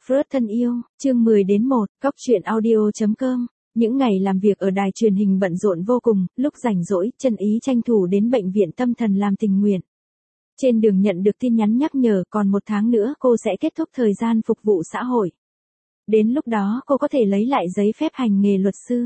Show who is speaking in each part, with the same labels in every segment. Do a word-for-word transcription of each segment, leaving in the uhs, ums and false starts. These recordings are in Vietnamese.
Speaker 1: Freud thân yêu, chương mười đến một, Cóc truyện audio.com. Những ngày làm việc ở đài truyền hình bận rộn vô cùng, lúc rảnh rỗi, Trân Ý tranh thủ đến bệnh viện tâm thần làm tình nguyện. Trên đường nhận được tin nhắn nhắc nhở còn một tháng nữa cô sẽ kết thúc thời gian phục vụ xã hội. Đến lúc đó cô có thể lấy lại giấy phép hành nghề luật sư.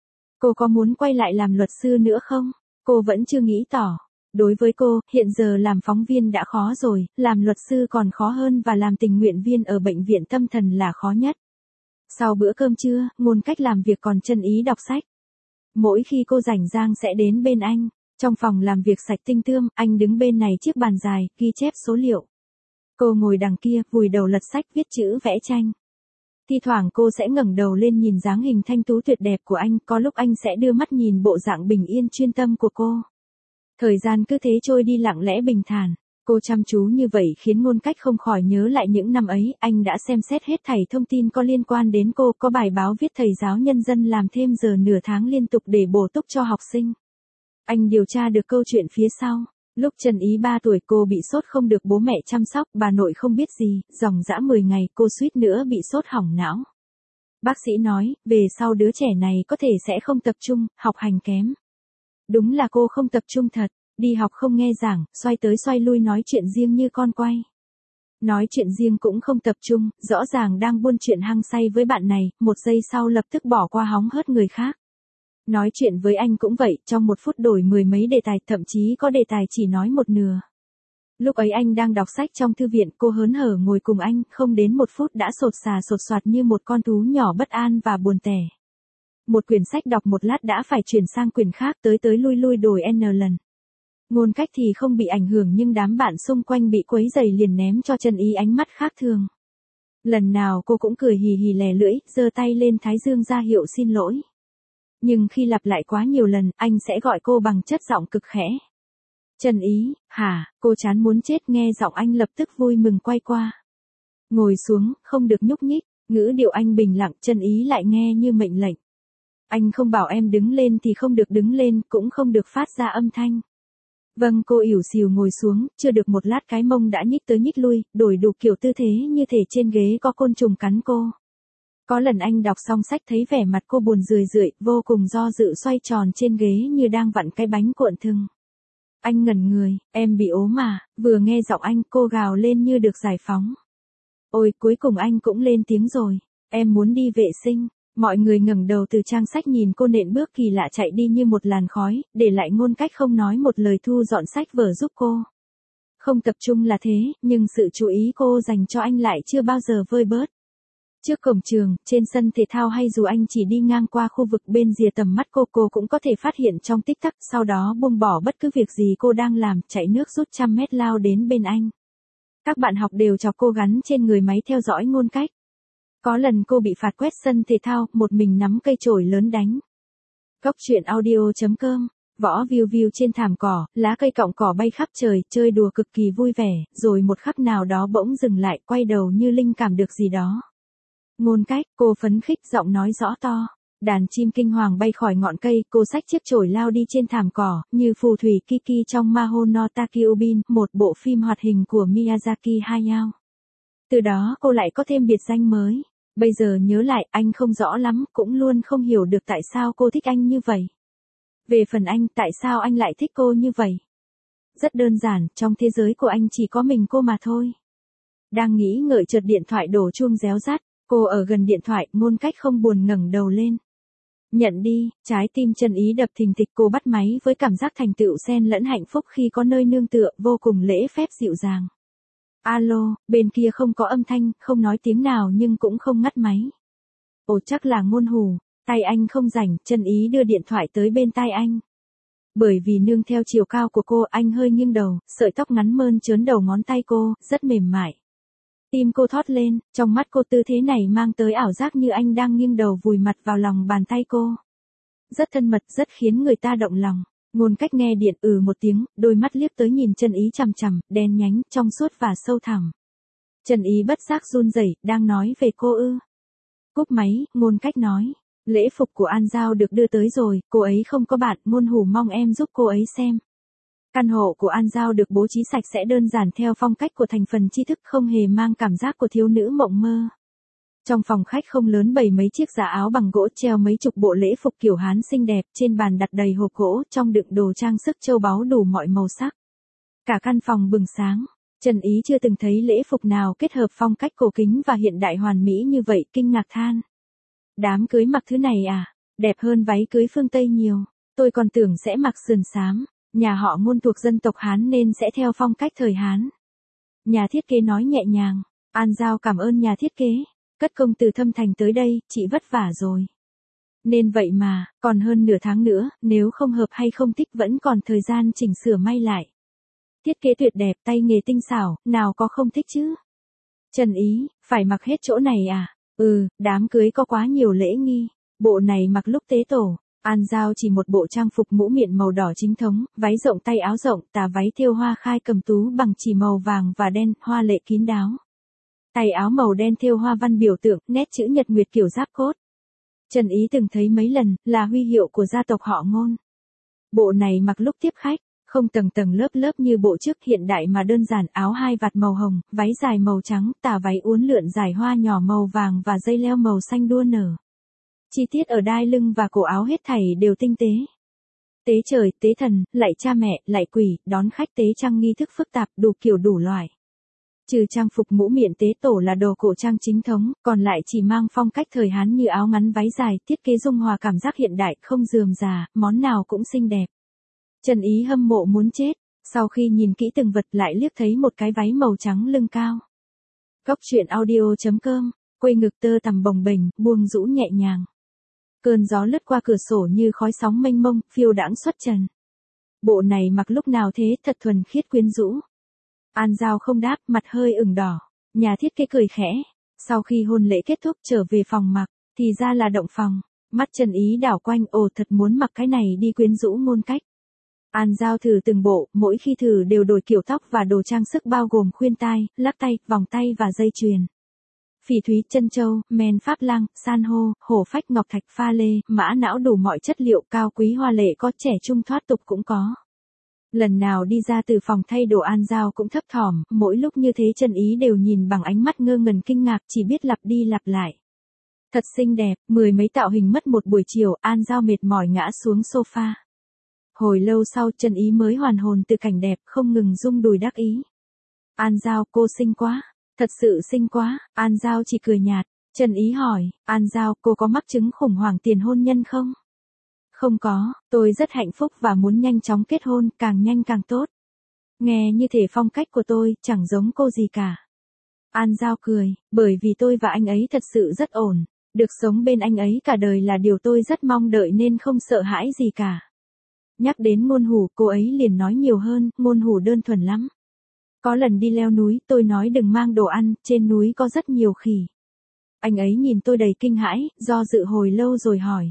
Speaker 1: Cô có muốn quay lại làm luật sư nữa không? Cô vẫn chưa nghĩ tỏ. Đối với cô, hiện giờ làm phóng viên đã khó rồi, làm luật sư còn khó hơn và làm tình nguyện viên ở bệnh viện tâm thần là khó nhất. Sau bữa cơm trưa, Ngôn Cách làm việc còn Trân Ý đọc sách. Mỗi khi cô rảnh rang sẽ đến bên anh. Trong phòng làm việc sạch tinh tươm, anh đứng bên này chiếc bàn dài, ghi chép số liệu. Cô ngồi đằng kia, vùi đầu lật sách viết chữ vẽ tranh. Thi thoảng cô sẽ ngẩng đầu lên nhìn dáng hình thanh tú tuyệt đẹp của anh, có lúc anh sẽ đưa mắt nhìn bộ dạng bình yên chuyên tâm của cô. Thời gian cứ thế trôi đi lặng lẽ bình thản. Cô chăm chú như vậy khiến Ngôn Cách không khỏi nhớ lại những năm ấy, anh đã xem xét hết thảy thông tin có liên quan đến cô, có bài báo viết thầy giáo nhân dân làm thêm giờ nửa tháng liên tục để bổ túc cho học sinh. Anh điều tra được câu chuyện phía sau. Lúc Trân Ý ba tuổi cô bị sốt không được bố mẹ chăm sóc, bà nội không biết gì, dòng dã mười ngày cô suýt nữa bị sốt hỏng não. Bác sĩ nói, về sau đứa trẻ này có thể sẽ không tập trung, học hành kém. Đúng là cô không tập trung thật, đi học không nghe giảng, xoay tới xoay lui nói chuyện riêng như con quay. Nói chuyện riêng cũng không tập trung, rõ ràng đang buôn chuyện hăng say với bạn này, một giây sau lập tức bỏ qua hóng hớt người khác. Nói chuyện với anh cũng vậy, trong một phút đổi mười mấy đề tài, thậm chí có đề tài chỉ nói một nửa. Lúc ấy anh đang đọc sách trong thư viện, cô hớn hở ngồi cùng anh, không đến một phút đã sột xà sột soạt như một con thú nhỏ bất an và buồn tẻ. Một quyển sách đọc một lát đã phải chuyển sang quyển khác, tới tới lui lui đổi n lần. Ngôn Cách thì không bị ảnh hưởng nhưng đám bạn xung quanh bị quấy rầy liền ném cho Trân Ý ánh mắt khác thường. Lần nào cô cũng cười hì hì lè lưỡi, giơ tay lên thái dương ra hiệu xin lỗi. Nhưng khi lặp lại quá nhiều lần, anh sẽ gọi cô bằng chất giọng cực khẽ. Trân Ý, hả, cô chán muốn chết, nghe giọng anh lập tức vui mừng quay qua. Ngồi xuống, không được nhúc nhích, ngữ điệu anh bình lặng, Trân Ý lại nghe như mệnh lệnh. Anh không bảo em đứng lên thì không được đứng lên, cũng không được phát ra âm thanh. Vâng, cô ỉu xìu ngồi xuống, chưa được một lát cái mông đã nhích tới nhích lui, đổi đủ kiểu tư thế như thể trên ghế có côn trùng cắn cô. Có lần anh đọc xong sách thấy vẻ mặt cô buồn rười rượi, vô cùng do dự xoay tròn trên ghế như đang vặn cái bánh cuộn thừng. Anh ngẩn người, em bị ốm mà, vừa nghe giọng anh cô gào lên như được giải phóng. Ôi, cuối cùng anh cũng lên tiếng rồi, em muốn đi vệ sinh. Mọi người ngẩng đầu từ trang sách nhìn cô nện bước kỳ lạ chạy đi như một làn khói, để lại Ngôn Cách không nói một lời thu dọn sách vở giúp cô. Không tập trung là thế, nhưng sự chú ý cô dành cho anh lại chưa bao giờ vơi bớt. Trước cổng trường, trên sân thể thao hay dù anh chỉ đi ngang qua khu vực bên rìa tầm mắt cô, cô cũng có thể phát hiện trong tích tắc, sau đó buông bỏ bất cứ việc gì cô đang làm, chạy nước rút trăm mét lao đến bên anh. Các bạn học đều chọc cô gắn trên người máy theo dõi Ngôn Cách. Có lần cô bị phạt quét sân thể thao, một mình nắm cây chổi lớn đánh. Cóc truyện audio.com, võ viu viu trên thảm cỏ, lá cây cọng cỏ bay khắp trời, chơi đùa cực kỳ vui vẻ, rồi một khắc nào đó bỗng dừng lại, quay đầu như linh cảm được gì đó. Ngôn Cách, cô phấn khích, giọng nói rõ to. Đàn chim kinh hoàng bay khỏi ngọn cây, cô xách chiếc chổi lao đi trên thảm cỏ, như phù thủy Kiki trong Maho no Takyobin, một bộ phim hoạt hình của Miyazaki Hayao. Từ đó cô lại có thêm biệt danh mới. Bây giờ nhớ lại, anh không rõ lắm, cũng luôn không hiểu được tại sao cô thích anh như vậy. Về phần anh, tại sao anh lại thích cô như vậy? Rất đơn giản, trong thế giới của anh chỉ có mình cô mà thôi. Đang nghĩ ngợi chợt điện thoại đổ chuông réo rắt, cô ở gần điện thoại, Ngôn Cách không buồn ngẩng đầu lên. Nhận đi, trái tim Trân Ý đập thình thịch, cô bắt máy với cảm giác thành tựu xen lẫn hạnh phúc khi có nơi nương tựa, vô cùng lễ phép dịu dàng. Alo, bên kia không có âm thanh, không nói tiếng nào nhưng cũng không ngắt máy. Ồ, chắc là Ngôn Hủ, tay anh không rảnh, Trân Ý đưa điện thoại tới bên tai anh. Bởi vì nương theo chiều cao của cô, anh hơi nghiêng đầu, sợi tóc ngắn mơn trớn đầu ngón tay cô, rất mềm mại. Tim cô thót lên, trong mắt cô tư thế này mang tới ảo giác như anh đang nghiêng đầu vùi mặt vào lòng bàn tay cô. Rất thân mật, rất khiến người ta động lòng. Ngôn Cách nghe điện ừ một tiếng, đôi mắt liếc tới nhìn Trân Ý chằm chằm, đen nhánh, trong suốt và sâu thẳm. Trân Ý bất giác run rẩy, đang nói về cô ư? Cúp máy, Ngôn Cách nói, lễ phục của An Giao được đưa tới rồi, cô ấy không có bạn, Ngôn Hủ mong em giúp cô ấy xem. Căn hộ của An Giao được bố trí sạch sẽ đơn giản theo phong cách của thành phần tri thức, không hề mang cảm giác của thiếu nữ mộng mơ. Trong phòng khách không lớn bày mấy chiếc giá áo bằng gỗ treo mấy chục bộ lễ phục kiểu Hán xinh đẹp, trên bàn đặt đầy hộp gỗ trong đựng đồ trang sức châu báu đủ mọi màu sắc. Cả căn phòng bừng sáng, Trần Ý chưa từng thấy lễ phục nào kết hợp phong cách cổ kính và hiện đại hoàn mỹ như vậy, kinh ngạc than. Đám cưới mặc thứ này à, đẹp hơn váy cưới phương Tây nhiều, tôi còn tưởng sẽ mặc sườn xám, nhà họ Ngôn thuộc dân tộc Hán nên sẽ theo phong cách thời Hán. Nhà thiết kế nói nhẹ nhàng, An Giao cảm ơn nhà thiết kế, cất công từ Thâm Thành tới đây, chị vất vả rồi. Nên vậy mà, còn hơn nửa tháng nữa, nếu không hợp hay không thích vẫn còn thời gian chỉnh sửa may lại. Thiết kế tuyệt đẹp, tay nghề tinh xảo, nào có không thích chứ. Trần Ý, phải mặc hết chỗ này à? Ừ, đám cưới có quá nhiều lễ nghi, bộ này mặc lúc tế tổ. An Giao chỉ một bộ trang phục mũ miệng màu đỏ chính thống, váy rộng tay áo rộng, tà váy thêu hoa khai cầm tú bằng chỉ màu vàng và đen, hoa lệ kín đáo. Tay áo màu đen thêu hoa văn biểu tượng, nét chữ nhật nguyệt kiểu giáp cốt. Trần Ý từng thấy mấy lần, là huy hiệu của gia tộc họ Ngôn. Bộ này mặc lúc tiếp khách, không tầng tầng lớp lớp như bộ trước, hiện đại mà đơn giản, áo hai vạt màu hồng, váy dài màu trắng, tà váy uốn lượn dài hoa nhỏ màu vàng và dây leo màu xanh đua nở. Chi tiết ở đai lưng và cổ áo hết thảy đều tinh tế. Tế trời, tế thần, lạy cha mẹ, lạy quỷ, đón khách tế trang nghi thức phức tạp, đủ kiểu đủ loại. Trừ trang phục mũ miệng tế tổ là đồ cổ trang chính thống, còn lại chỉ mang phong cách thời Hán như áo ngắn váy dài, thiết kế dung hòa cảm giác hiện đại, không rườm rà, món nào cũng xinh đẹp. Trần Ý hâm mộ muốn chết, sau khi nhìn kỹ từng vật lại liếc thấy một cái váy màu trắng lưng cao. Góc truyện audio chấm com, quây ngực tơ tằm bồng bềnh, buông rũ nhẹ nhàng. Cơn gió lướt qua cửa sổ như khói sóng mênh mông, phiêu đãng xuất trần. Bộ này mặc lúc nào thế, thật thuần khiết quyến rũ. An Giao không đáp, mặt hơi ửng đỏ. Nhà thiết kế cười khẽ. Sau khi hôn lễ kết thúc trở về phòng mặc, thì ra là động phòng. Mắt Trần Ý đảo quanh, ồ thật muốn mặc cái này đi quyến rũ Ngôn cách. An Giao thử từng bộ, mỗi khi thử đều đổi kiểu tóc và đồ trang sức bao gồm khuyên tai, lắc tay, vòng tay và dây chuyền. Phỉ thúy, chân châu, men pháp lăng, san hô, hổ phách, ngọc thạch, pha lê, mã não, đủ mọi chất liệu cao quý hoa lệ, có trẻ trung thoát tục cũng có. Lần nào đi ra từ phòng thay đồ An Giao cũng thấp thỏm, mỗi lúc như thế Trần Ý đều nhìn bằng ánh mắt ngơ ngẩn kinh ngạc, chỉ biết lặp đi lặp lại. Thật xinh đẹp, mười mấy tạo hình mất một buổi chiều, An Giao mệt mỏi ngã xuống sofa. Hồi lâu sau Trần Ý mới hoàn hồn từ cảnh đẹp, không ngừng rung đùi đắc ý. An Giao, cô xinh quá, thật sự xinh quá. An Giao chỉ cười nhạt. Trần Ý hỏi, An Giao, cô có mắc chứng khủng hoảng tiền hôn nhân không? Không có, tôi rất hạnh phúc và muốn nhanh chóng kết hôn, càng nhanh càng tốt. Nghe như thể phong cách của tôi, chẳng giống cô gì cả. An Giao cười, bởi vì tôi và anh ấy thật sự rất ổn. Được sống bên anh ấy cả đời là điều tôi rất mong đợi nên không sợ hãi gì cả. Nhắc đến Ngôn Hủ, cô ấy liền nói nhiều hơn, Ngôn Hủ đơn thuần lắm. Có lần đi leo núi, tôi nói đừng mang đồ ăn, trên núi có rất nhiều khỉ. Anh ấy nhìn tôi đầy kinh hãi, do dự hồi lâu rồi hỏi.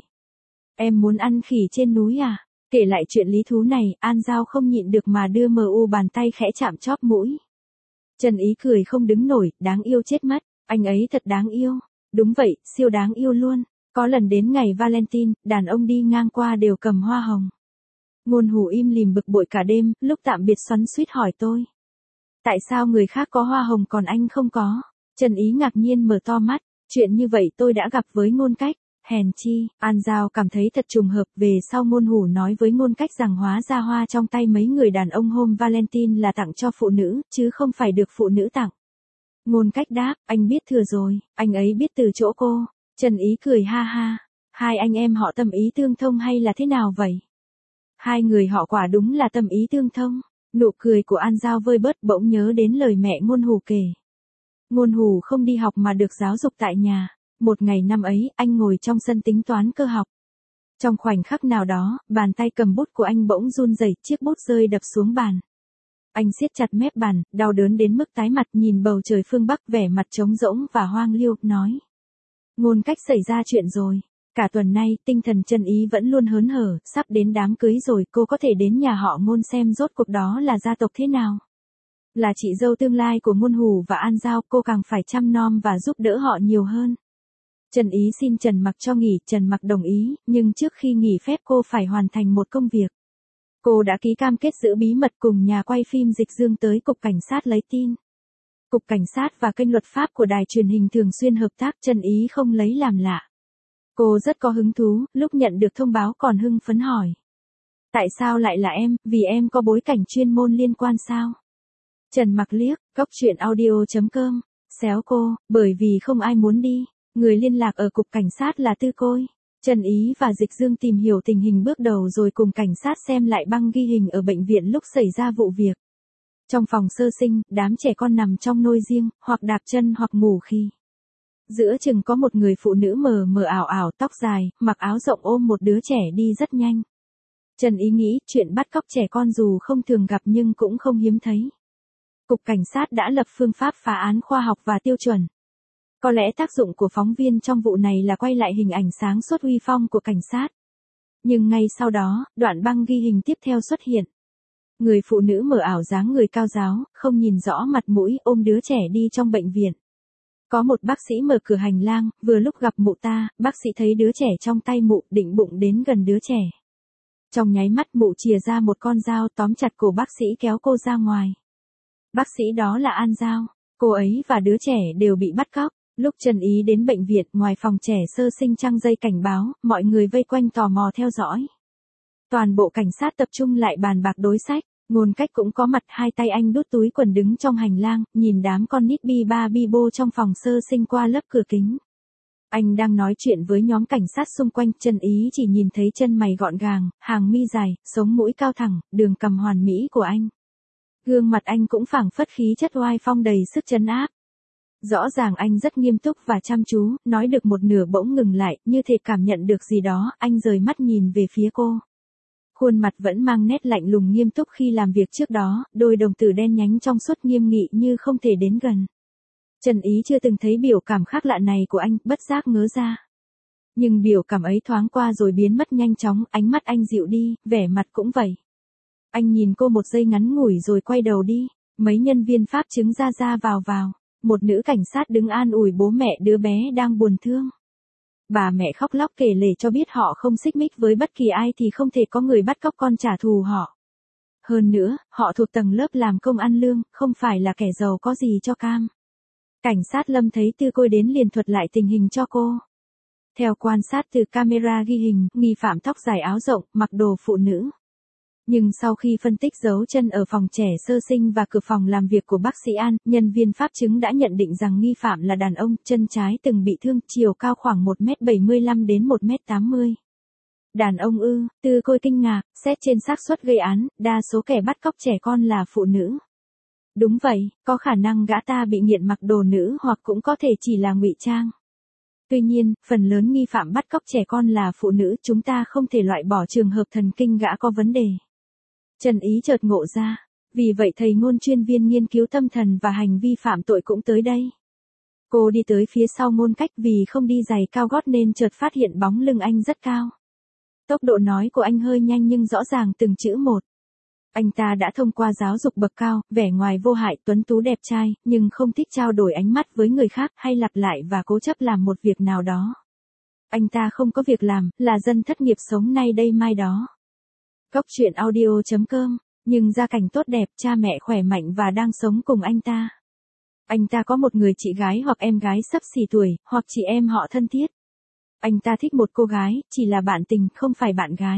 Speaker 1: Em muốn ăn khỉ trên núi à? Kể lại chuyện lý thú này, An Giao không nhịn được mà đưa mờ u bàn tay khẽ chạm chóp mũi. Trần Ý cười không đứng nổi, đáng yêu chết mất, anh ấy thật đáng yêu. Đúng vậy, siêu đáng yêu luôn. Có lần đến ngày Valentine, đàn ông đi ngang qua đều cầm hoa hồng. Ngôn Hủ im lìm bực bội cả đêm, lúc tạm biệt xoắn xuýt hỏi tôi. Tại sao người khác có hoa hồng còn anh không có? Trần Ý ngạc nhiên mở to mắt, chuyện như vậy tôi đã gặp với Ngôn cách. Hèn chi, An Giao cảm thấy thật trùng hợp, về sau Ngôn Hủ nói với Ngôn cách rằng hóa ra hoa trong tay mấy người đàn ông hôm Valentine là tặng cho phụ nữ, chứ không phải được phụ nữ tặng. Ngôn cách đáp, anh biết thừa rồi, anh ấy biết từ chỗ cô. Trần Ý cười ha ha, hai anh em họ tâm ý tương thông hay là thế nào vậy? Hai người họ quả đúng là tâm ý tương thông. Nụ cười của An Giao vơi bớt, bỗng nhớ đến lời mẹ Ngôn Hủ kể. Ngôn Hủ không đi học mà được giáo dục tại nhà. Một ngày năm ấy, anh ngồi trong sân tính toán cơ học. Trong khoảnh khắc nào đó, bàn tay cầm bút của anh bỗng run rẩy, chiếc bút rơi đập xuống bàn. Anh siết chặt mép bàn, đau đớn đến mức tái mặt, nhìn bầu trời phương Bắc vẻ mặt trống rỗng và hoang liêu, nói. Ngôn cách xảy ra chuyện rồi. Cả tuần nay, tinh thần Trần Ý vẫn luôn hớn hở, sắp đến đám cưới rồi, cô có thể đến nhà họ Ngôn xem rốt cuộc đó là gia tộc thế nào. Là chị dâu tương lai của Ngôn Hủ và An Giao, cô càng phải chăm nom và giúp đỡ họ nhiều hơn. Trần Ý xin Trần Mặc cho nghỉ, Trần Mặc đồng ý, nhưng trước khi nghỉ phép cô phải hoàn thành một công việc. Cô đã ký cam kết giữ bí mật cùng nhà quay phim Dịch Dương tới cục cảnh sát lấy tin. Cục Cảnh sát và kênh luật pháp của đài truyền hình thường xuyên hợp tác, Trân Ý không lấy làm lạ. Cô rất có hứng thú, lúc nhận được thông báo còn hưng phấn hỏi. Tại sao lại là em, vì em có bối cảnh chuyên môn liên quan sao? Trần Mặc liếc, góc chuyện audio chấm com, xéo cô, bởi vì không ai muốn đi. Người liên lạc ở Cục Cảnh sát là Tư Côi. Trân Ý và Dịch Dương tìm hiểu tình hình bước đầu rồi cùng cảnh sát xem lại băng ghi hình ở bệnh viện lúc xảy ra vụ việc. Trong phòng sơ sinh, đám trẻ con nằm trong nôi riêng, hoặc đạp chân hoặc ngủ khi. Giữa chừng có một người phụ nữ mờ mờ ảo ảo, tóc dài, mặc áo rộng ôm một đứa trẻ đi rất nhanh. Trân Ý nghĩ chuyện bắt cóc trẻ con dù không thường gặp nhưng cũng không hiếm thấy. Cục Cảnh sát đã lập phương pháp phá án khoa học và tiêu chuẩn. Có lẽ tác dụng của phóng viên trong vụ này là quay lại hình ảnh sáng suốt uy phong của cảnh sát. Nhưng ngay sau đó, đoạn băng ghi hình tiếp theo xuất hiện. Người phụ nữ mờ ảo dáng người cao ráo, không nhìn rõ mặt mũi, ôm đứa trẻ đi trong bệnh viện. Có một bác sĩ mở cửa hành lang, vừa lúc gặp mụ ta, bác sĩ thấy đứa trẻ trong tay mụ, định bụng đến gần đứa trẻ. Trong nháy mắt mụ chìa ra một con dao tóm chặt cổ bác sĩ kéo cô ra ngoài. Bác sĩ đó là An Giao, cô ấy và đứa trẻ đều bị bắt cóc. Lúc Trân Ý đến bệnh viện, ngoài phòng trẻ sơ sinh trăng dây cảnh báo, mọi người vây quanh tò mò theo dõi. Toàn bộ cảnh sát tập trung lại bàn bạc đối sách, Ngôn Cách cũng có mặt, hai tay anh đút túi quần đứng trong hành lang, nhìn đám con nít bi ba bi bô trong phòng sơ sinh qua lớp cửa kính. Anh đang nói chuyện với nhóm cảnh sát xung quanh, Trân Ý chỉ nhìn thấy chân mày gọn gàng, hàng mi dài, sống mũi cao thẳng, đường cằm hoàn mỹ của anh. Gương mặt anh cũng phảng phất khí chất oai phong đầy sức trấn áp. Rõ ràng anh rất nghiêm túc và chăm chú, nói được một nửa bỗng ngừng lại, như thể cảm nhận được gì đó, anh rời mắt nhìn về phía cô. Khuôn mặt vẫn mang nét lạnh lùng nghiêm túc khi làm việc trước đó, đôi đồng tử đen nhánh trong suốt nghiêm nghị như không thể đến gần. Trân Ý chưa từng thấy biểu cảm khác lạ này của anh, bất giác ngớ ra. Nhưng biểu cảm ấy thoáng qua rồi biến mất nhanh chóng, ánh mắt anh dịu đi, vẻ mặt cũng vậy. Anh nhìn cô một giây ngắn ngủi rồi quay đầu đi, mấy nhân viên pháp chứng ra ra vào vào. Một nữ cảnh sát đứng an ủi bố mẹ đứa bé đang buồn thương. Bà mẹ khóc lóc kể lể cho biết họ không xích mích với bất kỳ ai thì không thể có người bắt cóc con trả thù họ. Hơn nữa, họ thuộc tầng lớp làm công ăn lương, không phải là kẻ giàu có gì cho cam. Cảnh sát Lâm thấy Tư Côi đến liền thuật lại tình hình cho cô. Theo quan sát từ camera ghi hình, nghi phạm tóc dài áo rộng, mặc đồ phụ nữ. Nhưng sau khi phân tích dấu chân ở phòng trẻ sơ sinh và cửa phòng làm việc của bác sĩ An, nhân viên pháp chứng đã nhận định rằng nghi phạm là đàn ông, chân trái từng bị thương, chiều cao khoảng một mét bảy mươi lăm đến một mét tám mươi. Đàn ông ư? Tư Côi kinh ngạc, xét trên xác suất gây án, đa số kẻ bắt cóc trẻ con là phụ nữ. Đúng vậy, có khả năng gã ta bị nghiện mặc đồ nữ hoặc cũng có thể chỉ là ngụy trang. Tuy nhiên, phần lớn nghi phạm bắt cóc trẻ con là phụ nữ, chúng ta không thể loại bỏ trường hợp thần kinh gã có vấn đề. Trân Ý chợt ngộ ra, vì vậy thầy Ngôn chuyên viên nghiên cứu tâm thần và hành vi phạm tội cũng tới đây. Cô đi tới phía sau Ngôn Cách, vì không đi giày cao gót nên chợt phát hiện bóng lưng anh rất cao. Tốc độ nói của anh hơi nhanh nhưng rõ ràng từng chữ một. Anh ta đã thông qua giáo dục bậc cao, vẻ ngoài vô hại, tuấn tú đẹp trai, nhưng không thích trao đổi ánh mắt với người khác hay lặp lại và cố chấp làm một việc nào đó. Anh ta không có việc làm, là dân thất nghiệp sống nay đây mai đó. Góc chuyện audio chấm com, nhưng gia cảnh tốt đẹp, cha mẹ khỏe mạnh và đang sống cùng anh ta. Anh ta có một người chị gái hoặc em gái xấp xỉ tuổi, hoặc chị em họ thân thiết. Anh ta thích một cô gái, chỉ là bạn tình, không phải bạn gái.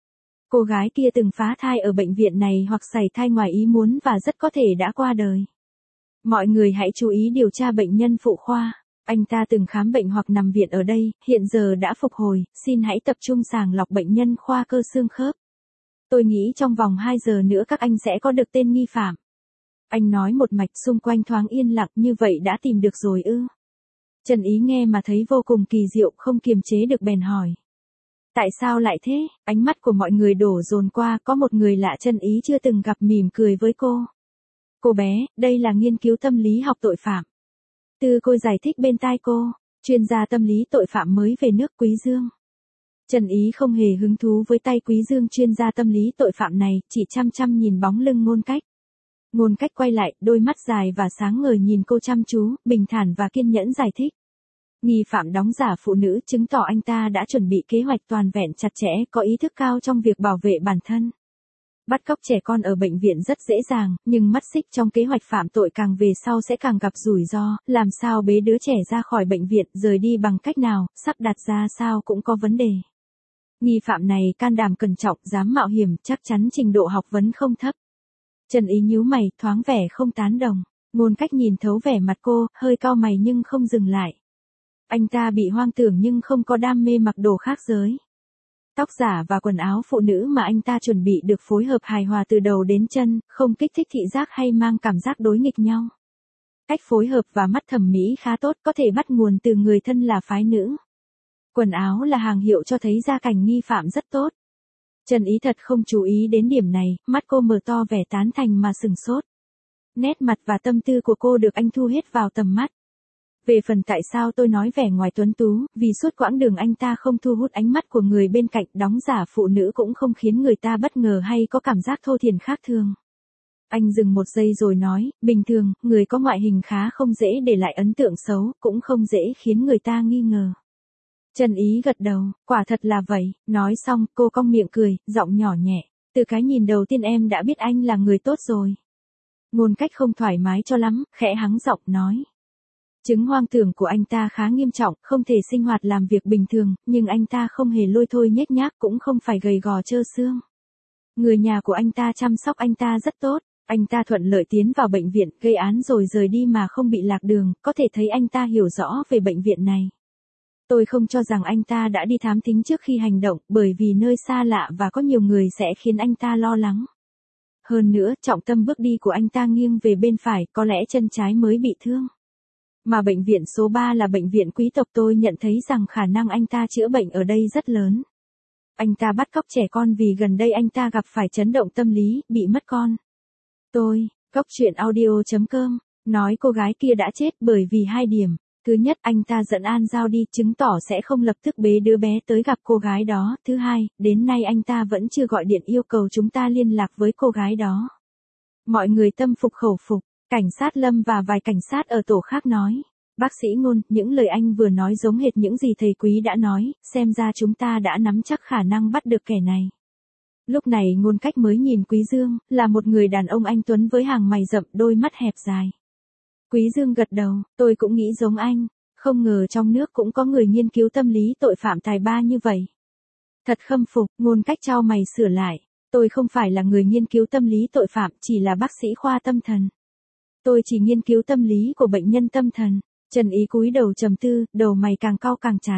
Speaker 1: Cô gái kia từng phá thai ở bệnh viện này hoặc sảy thai ngoài ý muốn và rất có thể đã qua đời. Mọi người hãy chú ý điều tra bệnh nhân phụ khoa. Anh ta từng khám bệnh hoặc nằm viện ở đây, hiện giờ đã phục hồi, xin hãy tập trung sàng lọc bệnh nhân khoa cơ xương khớp. Tôi nghĩ trong vòng hai giờ nữa các anh sẽ có được tên nghi phạm. Anh nói một mạch, xung quanh thoáng yên lặng, như vậy đã tìm được rồi ư? Trân Ý nghe mà thấy vô cùng kỳ diệu, không kiềm chế được bèn hỏi. Tại sao lại thế? Ánh mắt của mọi người đổ dồn qua, có một người lạ Trân Ý chưa từng gặp mỉm cười với cô. Cô bé, đây là nghiên cứu tâm lý học tội phạm. Tư Côi giải thích bên tai cô, chuyên gia tâm lý tội phạm mới về nước Quý Dương. Trân Ý không hề hứng thú với tay Quý Dương chuyên gia tâm lý tội phạm này, chỉ chăm chăm nhìn bóng lưng Ngôn Cách. Ngôn Cách quay lại, đôi mắt dài và sáng ngời nhìn cô chăm chú, bình thản và kiên nhẫn giải thích. Nghi phạm đóng giả phụ nữ chứng tỏ anh ta đã chuẩn bị kế hoạch toàn vẹn chặt chẽ, có ý thức cao trong việc bảo vệ bản thân. Bắt cóc trẻ con ở bệnh viện rất dễ dàng, nhưng mắt xích trong kế hoạch phạm tội càng về sau sẽ càng gặp rủi ro, làm sao bế đứa trẻ ra khỏi bệnh viện, rời đi bằng cách nào, sắp đặt ra sao cũng có vấn đề. Nghi phạm này can đảm cẩn trọng, dám mạo hiểm, chắc chắn trình độ học vấn không thấp. Trần Ý nhíu mày, thoáng vẻ không tán đồng. Ngôn Cách nhìn thấu vẻ mặt cô, hơi cau mày nhưng không dừng lại. Anh ta bị hoang tưởng nhưng không có đam mê mặc đồ khác giới. Tóc giả và quần áo phụ nữ mà anh ta chuẩn bị được phối hợp hài hòa từ đầu đến chân, không kích thích thị giác hay mang cảm giác đối nghịch nhau. Cách phối hợp và mắt thẩm mỹ khá tốt, có thể bắt nguồn từ người thân là phái nữ. Quần áo là hàng hiệu cho thấy gia cảnh nghi phạm rất tốt. Trần Ý thật không chú ý đến điểm này, mắt cô mở to vẻ tán thành mà sừng sốt. Nét mặt và tâm tư của cô được anh thu hết vào tầm mắt. Về phần tại sao tôi nói vẻ ngoài tuấn tú, vì suốt quãng đường anh ta không thu hút ánh mắt của người bên cạnh, đóng giả phụ nữ cũng không khiến người ta bất ngờ hay có cảm giác thô thiển khác thường. Anh dừng một giây rồi nói, bình thường, người có ngoại hình khá không dễ để lại ấn tượng xấu, cũng không dễ khiến người ta nghi ngờ. Trần Ý gật đầu, quả thật là vậy, nói xong, cô cong miệng cười, giọng nhỏ nhẹ, từ cái nhìn đầu tiên em đã biết anh là người tốt rồi. Ngôn Cách không thoải mái cho lắm, khẽ hắng giọng nói. Chứng hoang tưởng của anh ta khá nghiêm trọng, không thể sinh hoạt làm việc bình thường, nhưng anh ta không hề lôi thôi nhếch nhác, cũng không phải gầy gò trơ xương. Người nhà của anh ta chăm sóc anh ta rất tốt, anh ta thuận lợi tiến vào bệnh viện, gây án rồi rời đi mà không bị lạc đường, có thể thấy anh ta hiểu rõ về bệnh viện này. Tôi không cho rằng anh ta đã đi thám thính trước khi hành động, bởi vì nơi xa lạ và có nhiều người sẽ khiến anh ta lo lắng. Hơn nữa, trọng tâm bước đi của anh ta nghiêng về bên phải, có lẽ chân trái mới bị thương. Mà bệnh viện số ba là bệnh viện quý tộc, tôi nhận thấy rằng khả năng anh ta chữa bệnh ở đây rất lớn. Anh ta bắt cóc trẻ con vì gần đây anh ta gặp phải chấn động tâm lý, bị mất con. Tôi, Cóc Truyện Audio chấm com, nói cô gái kia đã chết bởi vì hai điểm. Thứ nhất, anh ta dẫn An Giao đi, chứng tỏ sẽ không lập tức bế đứa bé tới gặp cô gái đó. Thứ hai, đến nay anh ta vẫn chưa gọi điện yêu cầu chúng ta liên lạc với cô gái đó. Mọi người tâm phục khẩu phục, cảnh sát Lâm và vài cảnh sát ở tổ khác nói. Bác sĩ Ngôn, những lời anh vừa nói giống hệt những gì thầy Quý đã nói, xem ra chúng ta đã nắm chắc khả năng bắt được kẻ này. Lúc này Ngôn Cách mới nhìn Quý Dương, là một người đàn ông anh tuấn với hàng mày rậm, đôi mắt hẹp dài. Quý Dương gật đầu, tôi cũng nghĩ giống anh, không ngờ trong nước cũng có người nghiên cứu tâm lý tội phạm tài ba như vậy. Thật khâm phục, Ngôn Cách chau mày sửa lại, tôi không phải là người nghiên cứu tâm lý tội phạm, chỉ là bác sĩ khoa tâm thần. Tôi chỉ nghiên cứu tâm lý của bệnh nhân tâm thần. Trần Ý cúi đầu trầm tư, đầu mày càng cau càng chặt.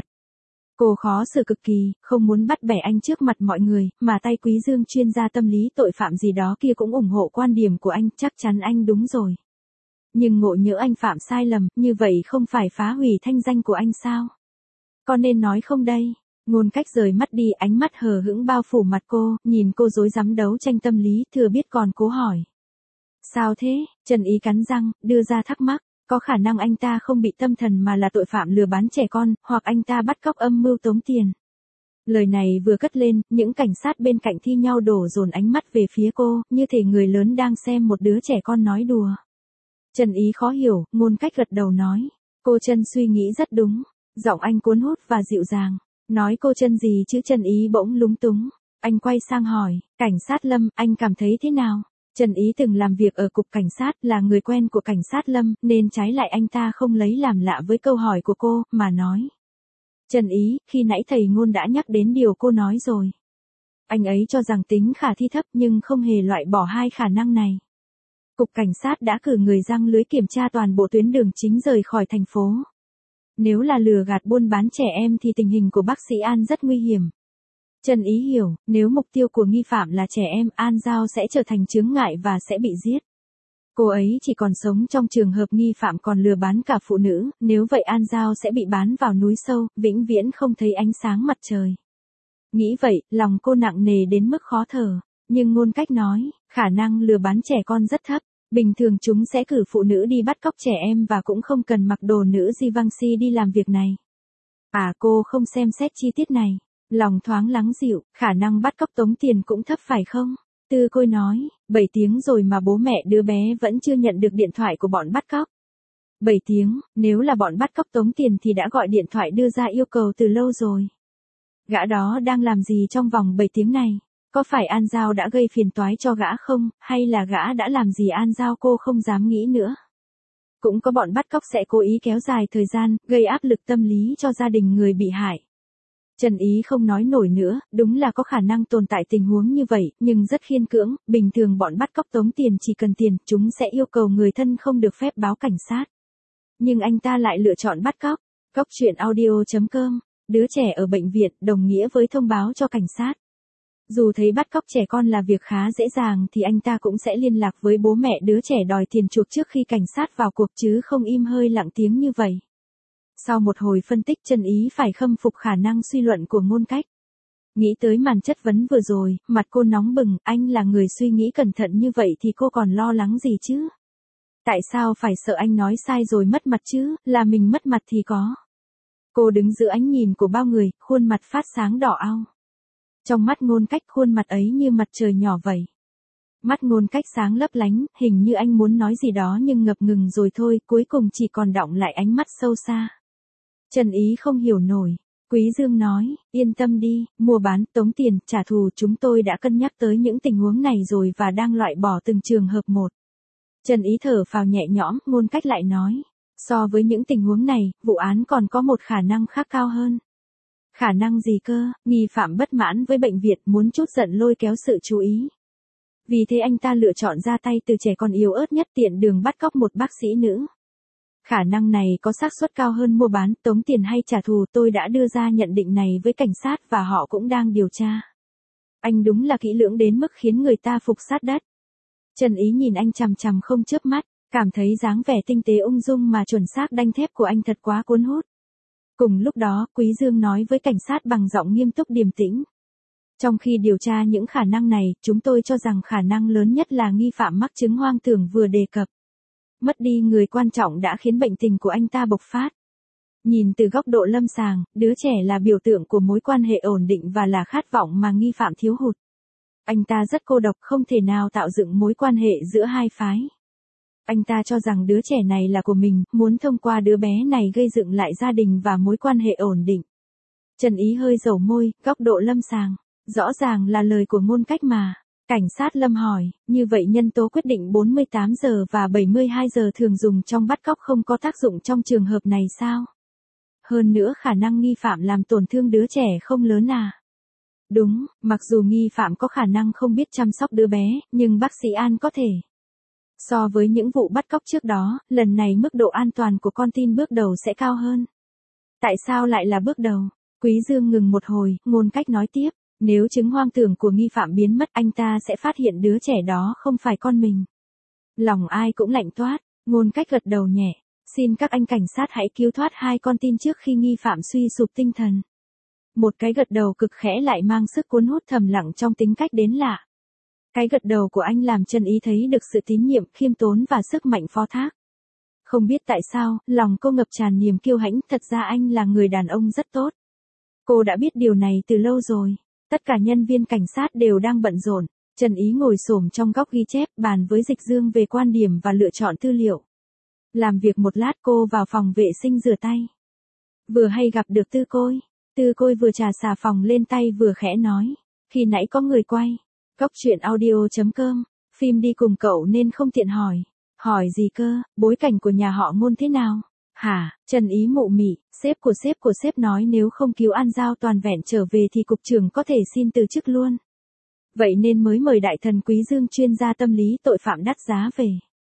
Speaker 1: Cô khó xử cực kỳ, không muốn bắt bẻ anh trước mặt mọi người, mà tay Quý Dương chuyên gia tâm lý tội phạm gì đó kia cũng ủng hộ quan điểm của anh, chắc chắn anh đúng rồi. Nhưng ngộ nhỡ anh phạm sai lầm, như vậy không phải phá hủy thanh danh của anh sao? Có nên nói không đây? Ngôn Cách rời mắt đi, ánh mắt hờ hững bao phủ mặt cô, nhìn cô rối rắm đấu tranh tâm lý, thừa biết còn cố hỏi. Sao thế? Trần Ý cắn răng, đưa ra thắc mắc. Có khả năng anh ta không bị tâm thần mà là tội phạm lừa bán trẻ con, hoặc anh ta bắt cóc âm mưu tống tiền. Lời này vừa cất lên, những cảnh sát bên cạnh thi nhau đổ dồn ánh mắt về phía cô, như thể người lớn đang xem một đứa trẻ con nói đùa. Trần Ý khó hiểu, Ngôn Cách gật đầu nói. Cô Trân suy nghĩ rất đúng. Giọng anh cuốn hút và dịu dàng. Nói cô Trân gì chứ? Trần Ý bỗng lúng túng. Anh quay sang hỏi, cảnh sát Lâm, anh cảm thấy thế nào? Trần Ý từng làm việc ở cục cảnh sát, là người quen của cảnh sát Lâm, nên trái lại anh ta không lấy làm lạ với câu hỏi của cô, mà nói. Trần Ý, khi nãy thầy Ngôn đã nhắc đến điều cô nói rồi. Anh ấy cho rằng tính khả thi thấp nhưng không hề loại bỏ hai khả năng này. Cục cảnh sát đã cử người giăng lưới kiểm tra toàn bộ tuyến đường chính rời khỏi thành phố. Nếu là lừa gạt buôn bán trẻ em thì tình hình của bác sĩ An rất nguy hiểm. Trần Ý hiểu, nếu mục tiêu của nghi phạm là trẻ em, An Giao sẽ trở thành chướng ngại và sẽ bị giết. Cô ấy chỉ còn sống trong trường hợp nghi phạm còn lừa bán cả phụ nữ, nếu vậy An Giao sẽ bị bán vào núi sâu, vĩnh viễn không thấy ánh sáng mặt trời. Nghĩ vậy, lòng cô nặng nề đến mức khó thở, nhưng Ngôn Cách nói, khả năng lừa bán trẻ con rất thấp, bình thường chúng sẽ cử phụ nữ đi bắt cóc trẻ em và cũng không cần mặc đồ nữ Givenchy đi làm việc này. À, cô không xem xét chi tiết này. Lòng thoáng lắng dịu, khả năng bắt cóc tống tiền cũng thấp phải không? Tư Côi nói, bảy tiếng rồi mà bố mẹ đứa bé vẫn chưa nhận được điện thoại của bọn bắt cóc. bảy tiếng, nếu là bọn bắt cóc tống tiền thì đã gọi điện thoại đưa ra yêu cầu từ lâu rồi. Gã đó đang làm gì trong vòng bảy tiếng này? Có phải An Giao đã gây phiền toái cho gã không, hay là gã đã làm gì An Giao cô không dám nghĩ nữa. Cũng có bọn bắt cóc sẽ cố ý kéo dài thời gian, gây áp lực tâm lý cho gia đình người bị hại. Trần Ý không nói nổi nữa, đúng là có khả năng tồn tại tình huống như vậy, nhưng rất khiên cưỡng, bình thường bọn bắt cóc tống tiền chỉ cần tiền, chúng sẽ yêu cầu người thân không được phép báo cảnh sát. Nhưng anh ta lại lựa chọn bắt cóc. Cóc truyện audio chấm com, đứa trẻ ở bệnh viện đồng nghĩa với thông báo cho cảnh sát. Dù thấy bắt cóc trẻ con là việc khá dễ dàng thì anh ta cũng sẽ liên lạc với bố mẹ đứa trẻ đòi tiền chuộc trước khi cảnh sát vào cuộc chứ không im hơi lặng tiếng như vậy. Sau một hồi phân tích Trần Ý phải khâm phục khả năng suy luận của Ngôn Cách. Nghĩ tới màn chất vấn vừa rồi, mặt cô nóng bừng, anh là người suy nghĩ cẩn thận như vậy thì cô còn lo lắng gì chứ? Tại sao phải sợ anh nói sai rồi mất mặt chứ, là mình mất mặt thì có. Cô đứng giữa ánh nhìn của bao người, khuôn mặt phát sáng đỏ ao. Trong mắt Ngôn Cách khuôn mặt ấy như mặt trời nhỏ vậy. Mắt Ngôn Cách sáng lấp lánh, hình như anh muốn nói gì đó nhưng ngập ngừng rồi thôi, cuối cùng chỉ còn đọng lại ánh mắt sâu xa. Trần Ý không hiểu nổi. Quý Dương nói, yên tâm đi, mua bán, tống tiền, trả thù chúng tôi đã cân nhắc tới những tình huống này rồi và đang loại bỏ từng trường hợp một. Trần Ý thở phào nhẹ nhõm, Ngôn Cách lại nói. So với những tình huống này, vụ án còn có một khả năng khác cao hơn. Khả năng gì cơ, nghi phạm bất mãn với bệnh viện muốn chút giận lôi kéo sự chú ý. Vì thế anh ta lựa chọn ra tay từ trẻ con yếu ớt nhất tiện đường bắt cóc một bác sĩ nữ. Khả năng này có xác suất cao hơn mua bán, tống tiền hay trả thù, tôi đã đưa ra nhận định này với cảnh sát và họ cũng đang điều tra. Anh đúng là kỹ lưỡng đến mức khiến người ta phục sát đất. Trần Ý nhìn anh chằm chằm không chớp mắt, cảm thấy dáng vẻ tinh tế ung dung mà chuẩn xác đanh thép của anh thật quá cuốn hút. Cùng lúc đó, Quý Dương nói với cảnh sát bằng giọng nghiêm túc điềm tĩnh. Trong khi điều tra những khả năng này, chúng tôi cho rằng khả năng lớn nhất là nghi phạm mắc chứng hoang tưởng vừa đề cập. Mất đi người quan trọng đã khiến bệnh tình của anh ta bộc phát. Nhìn từ góc độ lâm sàng, đứa trẻ là biểu tượng của mối quan hệ ổn định và là khát vọng mà nghi phạm thiếu hụt. Anh ta rất cô độc, không thể nào tạo dựng mối quan hệ giữa hai phái. Anh ta cho rằng đứa trẻ này là của mình, muốn thông qua đứa bé này gây dựng lại gia đình và mối quan hệ ổn định. Trần Ý hơi dầu môi, góc độ lâm sàng. Rõ ràng là lời của Ngôn Cách mà. Cảnh sát Lâm hỏi, như vậy nhân tố quyết định bốn mươi tám giờ và bảy mươi hai giờ thường dùng trong bắt cóc không có tác dụng trong trường hợp này sao? Hơn nữa khả năng nghi phạm làm tổn thương đứa trẻ không lớn à? Đúng, mặc dù nghi phạm có khả năng không biết chăm sóc đứa bé, nhưng bác sĩ An có thể. So với những vụ bắt cóc trước đó, lần này mức độ an toàn của con tin bước đầu sẽ cao hơn. Tại sao lại là bước đầu? Quý Dương ngừng một hồi, Ngôn Cách nói tiếp. Nếu chứng hoang tưởng của nghi phạm biến mất anh ta sẽ phát hiện đứa trẻ đó không phải con mình. Lòng ai cũng lạnh toát, Ngôn Cách gật đầu nhẹ. Xin các anh cảnh sát hãy cứu thoát hai con tin trước khi nghi phạm suy sụp tinh thần. Một cái gật đầu cực khẽ lại mang sức cuốn hút thầm lặng trong tính cách đến lạ. Cái gật đầu của anh làm Trần Ý thấy được sự tín nhiệm, khiêm tốn và sức mạnh phó thác. Không biết tại sao, lòng cô ngập tràn niềm kiêu hãnh, thật ra anh là người đàn ông rất tốt. Cô đã biết điều này từ lâu rồi. Tất cả nhân viên cảnh sát đều đang bận rộn. Trần Ý ngồi xổm trong góc ghi chép, bàn với Dịch Dương về quan điểm và lựa chọn tư liệu. Làm việc một lát cô vào phòng vệ sinh rửa tay. Vừa hay gặp được Tư Côi. Tư Côi vừa trà xà phòng lên tay vừa khẽ nói. Khi nãy có người quay. Cóc truyện audio chấm com. Phim đi cùng cậu nên không tiện hỏi. Hỏi gì cơ, bối cảnh của nhà họ Ngôn thế nào? Hả, Trần Ý mụ mị, sếp của sếp của sếp nói nếu không cứu An Giao toàn vẹn trở về thì cục trưởng có thể xin từ chức luôn. Vậy nên mới mời đại thần Quý Dương chuyên gia tâm lý tội phạm đắt giá về.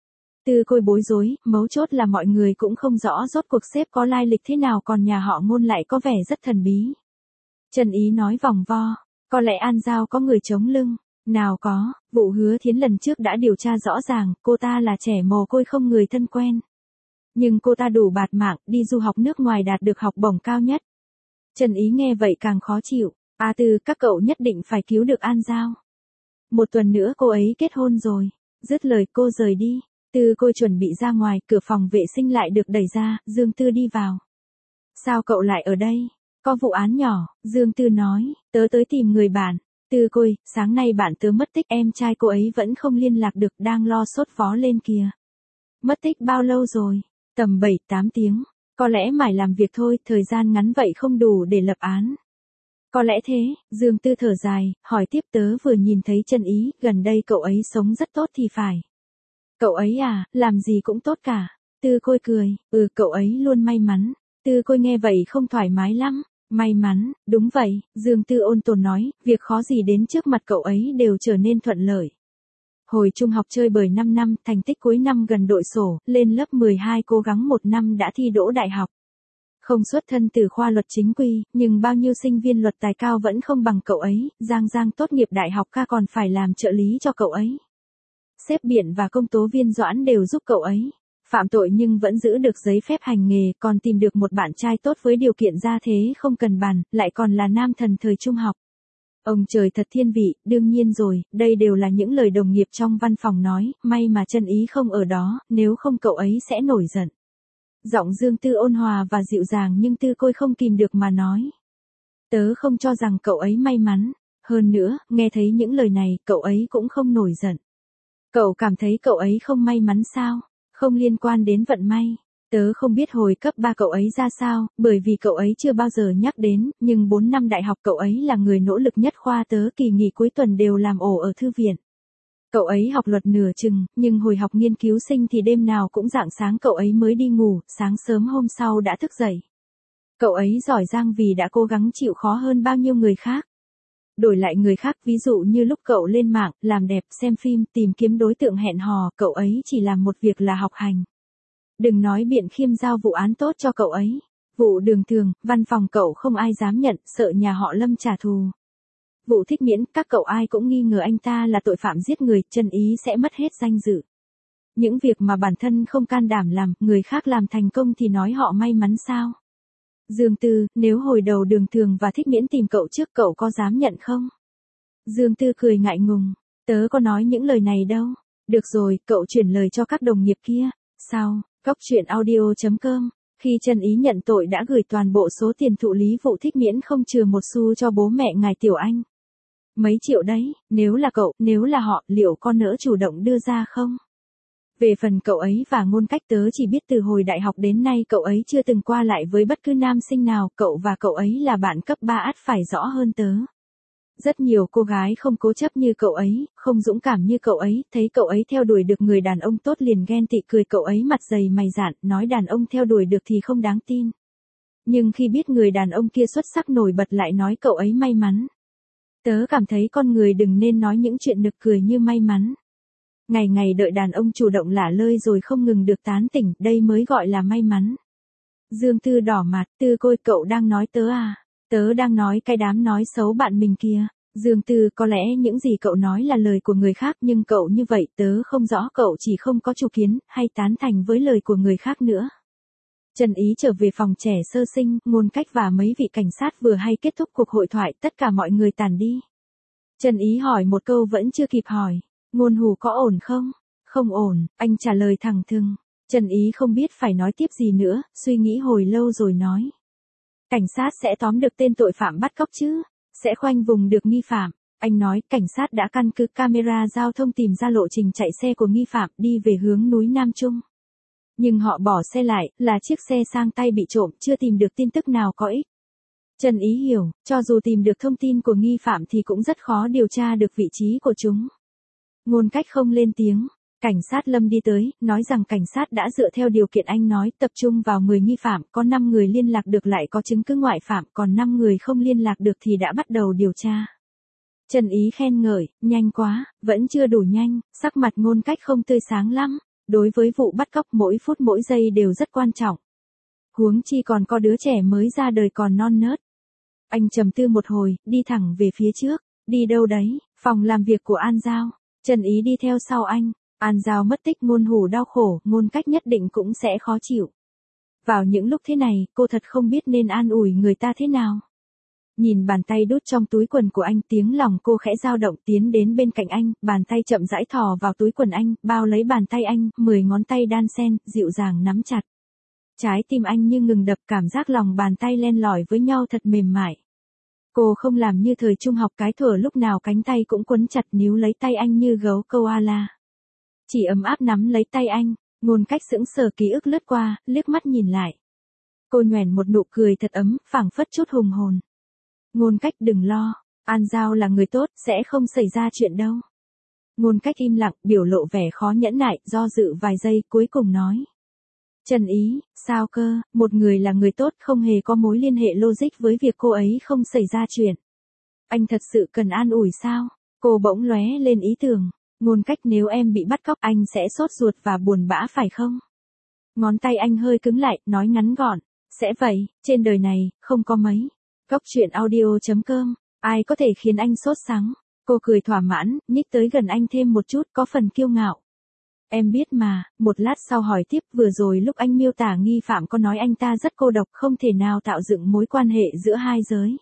Speaker 1: Tư Côi bối rối, mấu chốt là mọi người cũng không rõ rốt cuộc sếp có lai lịch thế nào còn nhà họ Ngôn lại có vẻ rất thần bí. Trần Ý nói vòng vo, có lẽ An Giao có người chống lưng. Nào có, vụ Hứa Thiến lần trước đã điều tra rõ ràng, cô ta là trẻ mồ côi không người thân quen. Nhưng cô ta đủ bạt mạng, đi du học nước ngoài đạt được học bổng cao nhất. Trần Ý nghe vậy càng khó chịu. A Tư, các cậu nhất định phải cứu được An Giao. Một tuần nữa cô ấy kết hôn rồi. Dứt lời cô rời đi. Tư Côi chuẩn bị ra ngoài, cửa phòng vệ sinh lại được đẩy ra, Dương Tư đi vào. Sao cậu lại ở đây? Có vụ án nhỏ, Dương Tư nói, tớ tới tìm người bạn. Tư Côi, sáng nay bạn tớ mất tích, em trai cô ấy vẫn không liên lạc được, đang lo sốt vó lên kìa. Mất tích bao lâu rồi? Tầm bảy tám tiếng. Có lẽ mải làm việc thôi, thời gian ngắn vậy không đủ để lập án. Có lẽ thế, Dương Tư thở dài, hỏi tiếp tớ vừa nhìn thấy Chân Ý, gần đây cậu ấy sống rất tốt thì phải. Cậu ấy à, làm gì cũng tốt cả. Tư Khôi cười, ừ cậu ấy luôn may mắn. Tư Khôi nghe vậy không thoải mái lắm. May mắn, đúng vậy, Dương Tư ôn tồn nói, việc khó gì đến trước mặt cậu ấy đều trở nên thuận lợi. Hồi trung học chơi bời năm năm, thành tích cuối năm gần đội sổ, lên lớp mười hai cố gắng một năm đã thi đỗ đại học. Không xuất thân từ khoa luật chính quy, nhưng bao nhiêu sinh viên luật tài cao vẫn không bằng cậu ấy, Giang Giang tốt nghiệp đại học ca còn phải làm trợ lý cho cậu ấy. Sếp Biện và công tố viên Doãn đều giúp cậu ấy. Phạm tội nhưng vẫn giữ được giấy phép hành nghề, còn tìm được một bạn trai tốt với điều kiện gia thế không cần bàn, lại còn là nam thần thời trung học. Ông trời thật thiên vị, đương nhiên rồi, đây đều là những lời đồng nghiệp trong văn phòng nói, may mà Chân Ý không ở đó, nếu không cậu ấy sẽ nổi giận. Giọng Dương Tư ôn hòa và dịu dàng nhưng Tư Khôi không kìm được mà nói. Tớ không cho rằng cậu ấy may mắn, hơn nữa, nghe thấy những lời này, cậu ấy cũng không nổi giận. Cậu cảm thấy cậu ấy không may mắn sao? Không liên quan đến vận may. Tớ không biết hồi cấp ba cậu ấy ra sao, bởi vì cậu ấy chưa bao giờ nhắc đến, nhưng bốn năm đại học cậu ấy là người nỗ lực nhất khoa tớ, kỳ nghỉ cuối tuần đều làm ổ ở thư viện. Cậu ấy học luật nửa chừng, nhưng hồi học nghiên cứu sinh thì đêm nào cũng rạng sáng cậu ấy mới đi ngủ, sáng sớm hôm sau đã thức dậy. Cậu ấy giỏi giang vì đã cố gắng chịu khó hơn bao nhiêu người khác. Đổi lại người khác, ví dụ như lúc cậu lên mạng, làm đẹp, xem phim, tìm kiếm đối tượng hẹn hò, cậu ấy chỉ làm một việc là học hành. Đừng nói Biện Khiêm giao vụ án tốt cho cậu ấy. Vụ Đường Thường, văn phòng cậu không ai dám nhận, sợ nhà họ Lâm trả thù. Vụ Thích Miễn, các cậu ai cũng nghi ngờ anh ta là tội phạm giết người, Chân Ý sẽ mất hết danh dự. Những việc mà bản thân không can đảm làm, người khác làm thành công thì nói họ may mắn sao? Dương Tư, nếu hồi đầu Đường Thường và Thích Miễn tìm cậu trước cậu có dám nhận không? Dương Tư cười ngại ngùng, tớ có nói những lời này đâu. Được rồi, cậu chuyển lời cho các đồng nghiệp kia. Sao? Cóc truyện audio chấm com. Khi Chân Ý nhận tội đã gửi toàn bộ số tiền thụ lý vụ Thích Miễn không trừ một xu cho bố mẹ ngài Tiểu Anh. Mấy triệu đấy, nếu là cậu, nếu là họ, liệu con nỡ chủ động đưa ra không? Về phần cậu ấy và Ngôn Cách tớ chỉ biết từ hồi đại học đến nay cậu ấy chưa từng qua lại với bất cứ nam sinh nào, cậu và cậu ấy là bạn cấp ba ắt phải rõ hơn tớ. Rất nhiều cô gái không cố chấp như cậu ấy, không dũng cảm như cậu ấy, thấy cậu ấy theo đuổi được người đàn ông tốt liền ghen tị cười cậu ấy mặt dày mày dạn, nói đàn ông theo đuổi được thì không đáng tin. Nhưng khi biết người đàn ông kia xuất sắc nổi bật lại nói cậu ấy may mắn. Tớ cảm thấy con người đừng nên nói những chuyện nực cười như may mắn. Ngày ngày đợi đàn ông chủ động lả lơi rồi không ngừng được tán tỉnh, đây mới gọi là may mắn. Dương Tư đỏ mặt, Tư Khôi cậu đang nói tớ à? Tớ đang nói cái đám nói xấu bạn mình kia. Dương Tư, có lẽ những gì cậu nói là lời của người khác nhưng cậu như vậy tớ không rõ cậu chỉ không có chủ kiến hay tán thành với lời của người khác nữa. Chân Ý trở về phòng trẻ sơ sinh, Ngôn Cách và mấy vị cảnh sát vừa hay kết thúc cuộc hội thoại, tất cả mọi người tản đi. Chân Ý hỏi một câu vẫn chưa kịp hỏi. Ngôn Hủ có ổn không? Không ổn, anh trả lời thẳng thừng. Chân Ý không biết phải nói tiếp gì nữa, suy nghĩ hồi lâu rồi nói. Cảnh sát sẽ tóm được tên tội phạm bắt cóc chứ? Sẽ khoanh vùng được nghi phạm. Anh nói, cảnh sát đã căn cứ camera giao thông tìm ra lộ trình chạy xe của nghi phạm đi về hướng núi Nam Trung. Nhưng họ bỏ xe lại, là chiếc xe sang tay bị trộm, chưa tìm được tin tức nào có ích. Chân Ý hiểu, cho dù tìm được thông tin của nghi phạm thì cũng rất khó điều tra được vị trí của chúng. Ngôn Cách không lên tiếng. Cảnh sát Lâm đi tới, nói rằng cảnh sát đã dựa theo điều kiện anh nói, tập trung vào mười nghi phạm, có năm người liên lạc được lại có chứng cứ ngoại phạm, còn năm người không liên lạc được thì đã bắt đầu điều tra. Chân Ý khen ngợi, nhanh quá, vẫn chưa đủ nhanh, sắc mặt Ngôn Cách không tươi sáng lắm. Đối với vụ bắt cóc mỗi phút mỗi giây đều rất quan trọng. Huống chi còn có đứa trẻ mới ra đời còn non nớt. Anh trầm tư một hồi, đi thẳng về phía trước. Đi đâu đấy? Phòng làm việc của An Giao. Chân Ý đi theo sau anh. An Giao mất tích, Ngôn Hủ đau khổ, Ngôn Cách nhất định cũng sẽ khó chịu. Vào những lúc thế này, cô thật không biết nên an ủi người ta thế nào. Nhìn bàn tay đút trong túi quần của anh, tiếng lòng cô khẽ dao động tiến đến bên cạnh anh, bàn tay chậm rãi thò vào túi quần anh, bao lấy bàn tay anh, mười ngón tay đan xen, dịu dàng nắm chặt. Trái tim anh như ngừng đập, cảm giác lòng bàn tay len lỏi với nhau thật mềm mại. Cô không làm như thời trung học cái thuở lúc nào cánh tay cũng quấn chặt níu lấy tay anh như gấu koala. Chỉ ấm áp nắm lấy tay anh, Ngôn Cách sững sờ, ký ức lướt qua, liếc mắt nhìn lại. Cô nhoẻn một nụ cười thật ấm, phảng phất chút hùng hồn. Ngôn Cách đừng lo, An Giao là người tốt, sẽ không xảy ra chuyện đâu. Ngôn Cách im lặng, biểu lộ vẻ khó nhẫn nại, do dự vài giây, cuối cùng nói. Trần Ý, sao cơ, một người là người tốt không hề có mối liên hệ logic với việc cô ấy không xảy ra chuyện. Anh thật sự cần an ủi sao? Cô bỗng lóe lên ý tưởng. Ngôn Cách, nếu em bị bắt cóc anh sẽ sốt ruột và buồn bã phải không? Ngón tay anh hơi cứng lại, nói ngắn gọn. Sẽ vậy, trên đời này, không có mấy. Góc truyện audio chấm com, ai có thể khiến anh sốt sắng? Cô cười thỏa mãn, nhích tới gần anh thêm một chút, có phần kiêu ngạo. Em biết mà, một lát sau hỏi tiếp, vừa rồi lúc anh miêu tả nghi phạm có nói anh ta rất cô độc, không thể nào tạo dựng mối quan hệ giữa hai giới.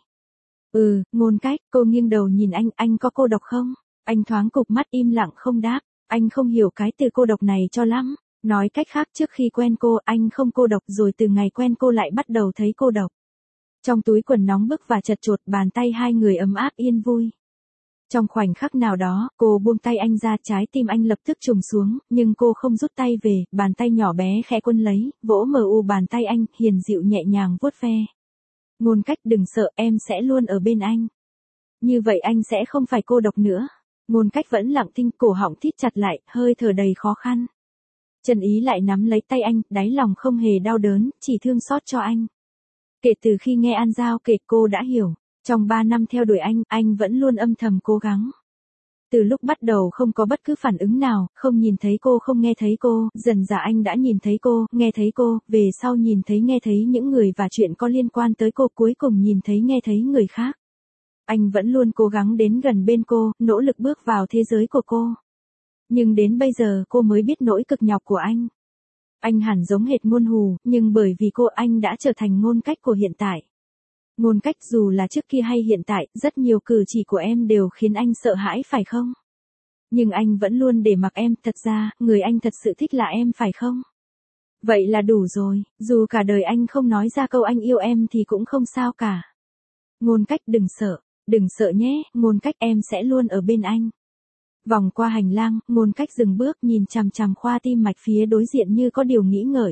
Speaker 1: Ừ, Ngôn Cách, cô nghiêng đầu nhìn anh, anh có cô độc không? Anh thoáng cụp mắt im lặng không đáp, anh không hiểu cái từ cô độc này cho lắm. Nói cách khác, trước khi quen cô, anh không cô độc, rồi từ ngày quen cô lại bắt đầu thấy cô độc. Trong túi quần nóng bức và chật chội, bàn tay hai người ấm áp yên vui. Trong khoảnh khắc nào đó, cô buông tay anh ra, trái tim anh lập tức trùng xuống, nhưng cô không rút tay về, bàn tay nhỏ bé khẽ quân lấy, vỗ mờ u bàn tay anh, hiền dịu nhẹ nhàng vuốt ve. Ngôn Cách, đừng sợ, em sẽ luôn ở bên anh. Như vậy anh sẽ không phải cô độc nữa. Ngôn Cách vẫn lặng thinh, cổ họng thít chặt lại, hơi thở đầy khó khăn. Trần Ý lại nắm lấy tay anh, đáy lòng không hề đau đớn, chỉ thương xót cho anh. Kể từ khi nghe An Giao kể, cô đã hiểu. Trong ba năm theo đuổi anh, anh vẫn luôn âm thầm cố gắng. Từ lúc bắt đầu không có bất cứ phản ứng nào, không nhìn thấy cô, không nghe thấy cô, dần dà anh đã nhìn thấy cô, nghe thấy cô, về sau nhìn thấy nghe thấy những người và chuyện có liên quan tới cô, cuối cùng nhìn thấy nghe thấy người khác. Anh vẫn luôn cố gắng đến gần bên cô, nỗ lực bước vào thế giới của cô. Nhưng đến bây giờ cô mới biết nỗi cực nhọc của anh. Anh hẳn giống hệt Ngôn Hù, nhưng bởi vì cô anh đã trở thành Ngôn Cách của hiện tại. Ngôn Cách, dù là trước kia hay hiện tại, rất nhiều cử chỉ của em đều khiến anh sợ hãi phải không? Nhưng anh vẫn luôn để mặc em, thật ra, người anh thật sự thích là em phải không? Vậy là đủ rồi, dù cả đời anh không nói ra câu anh yêu em thì cũng không sao cả. Ngôn Cách, đừng sợ, đừng sợ nhé, Ngôn Cách, em sẽ luôn ở bên anh. Vòng qua hành lang, Ngôn Cách dừng bước, nhìn chằm chằm khoa tim mạch phía đối diện như có điều nghĩ ngợi.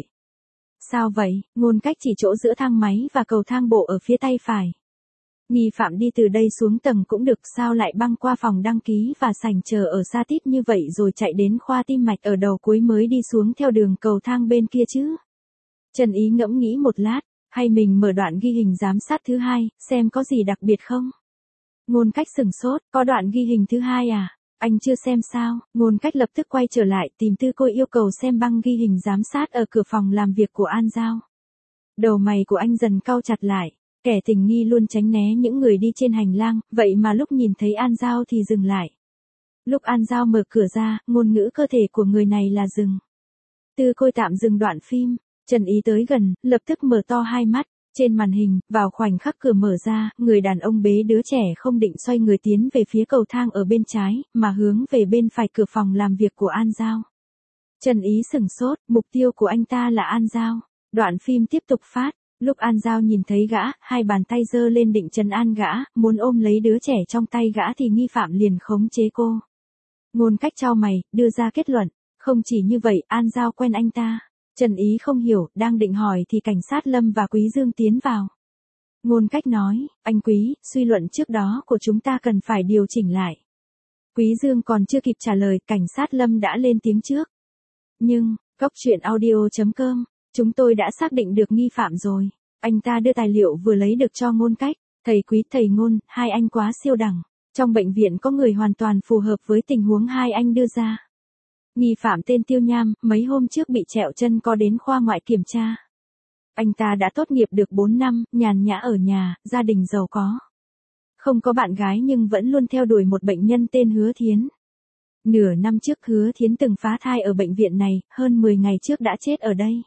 Speaker 1: Sao vậy? Ngôn Cách chỉ chỗ giữa thang máy và cầu thang bộ ở phía tay phải. Nghi phạm đi từ đây xuống tầng cũng được, sao lại băng qua phòng đăng ký và sảnh chờ ở xa tít như vậy rồi chạy đến khoa tim mạch ở đầu cuối mới đi xuống theo đường cầu thang bên kia chứ? Trần Ý ngẫm nghĩ một lát, hay mình mở đoạn ghi hình giám sát thứ hai, xem có gì đặc biệt không? Ngôn Cách sửng sốt, có đoạn ghi hình thứ hai à? Anh chưa xem sao? Ngôn Cách lập tức quay trở lại, tìm Tư Cô yêu cầu xem băng ghi hình giám sát ở cửa phòng làm việc của An Giao. Đầu mày của anh dần cau chặt lại, kẻ tình nghi luôn tránh né những người đi trên hành lang, vậy mà lúc nhìn thấy An Giao thì dừng lại. Lúc An Giao mở cửa ra, ngôn ngữ cơ thể của người này là dừng. Tư Cô tạm dừng đoạn phim, Trần Ý tới gần, lập tức mở to hai mắt. Trên màn hình, vào khoảnh khắc cửa mở ra, người đàn ông bế đứa trẻ không định xoay người tiến về phía cầu thang ở bên trái, mà hướng về bên phải cửa phòng làm việc của An Giao. Trần Ý sửng sốt, mục tiêu của anh ta là An Giao. Đoạn phim tiếp tục phát, lúc An Giao nhìn thấy gã, hai bàn tay giơ lên định trấn an gã, muốn ôm lấy đứa trẻ trong tay gã thì nghi phạm liền khống chế cô. Ngôn Cách chau mày, đưa ra kết luận, không chỉ như vậy, An Giao quen anh ta. Trần Ý không hiểu, đang định hỏi thì cảnh sát Lâm và Quý Dương tiến vào. Ngôn Cách nói, anh Quý, suy luận trước đó của chúng ta cần phải điều chỉnh lại. Quý Dương còn chưa kịp trả lời, cảnh sát Lâm đã lên tiếng trước. Nhưng, góc truyện audio chấm com, chúng tôi đã xác định được nghi phạm rồi. Anh ta đưa tài liệu vừa lấy được cho Ngôn Cách. Thầy Quý, thầy Ngôn, hai anh quá siêu đẳng. Trong bệnh viện có người hoàn toàn phù hợp với tình huống hai anh đưa ra. Nghi phạm tên Tiêu Nham, mấy hôm trước bị trẹo chân có đến khoa ngoại kiểm tra. Anh ta đã tốt nghiệp được bốn năm, nhàn nhã ở nhà, gia đình giàu có. Không có bạn gái nhưng vẫn luôn theo đuổi một bệnh nhân tên Hứa Thiến. Nửa năm trước Hứa Thiến từng phá thai ở bệnh viện này, hơn mười ngày trước đã chết ở đây.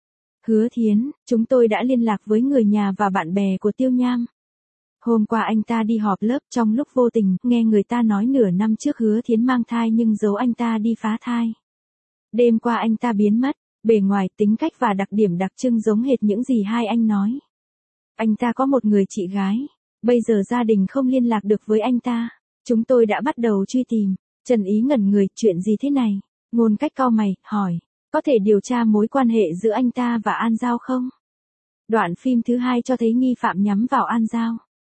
Speaker 1: Hứa Thiến, chúng tôi đã liên lạc với người nhà và bạn bè của Tiêu Nham. Hôm qua anh ta đi họp lớp, trong lúc vô tình, nghe người ta nói nửa năm trước Hứa Thiến mang thai nhưng giấu anh ta đi phá thai. Đêm qua anh ta biến mất, bề ngoài, tính cách và đặc điểm đặc trưng giống hệt những gì hai anh nói. Anh ta có một người chị gái, bây giờ gia đình không liên lạc được với anh ta. Chúng tôi đã bắt đầu truy tìm. Trần Ý ngẩn người, chuyện gì thế này? Ngôn Cách cau mày, hỏi, có thể điều tra mối quan hệ giữa anh ta và An Giao không? Đoạn phim thứ hai cho thấy nghi phạm nhắm vào An Giao.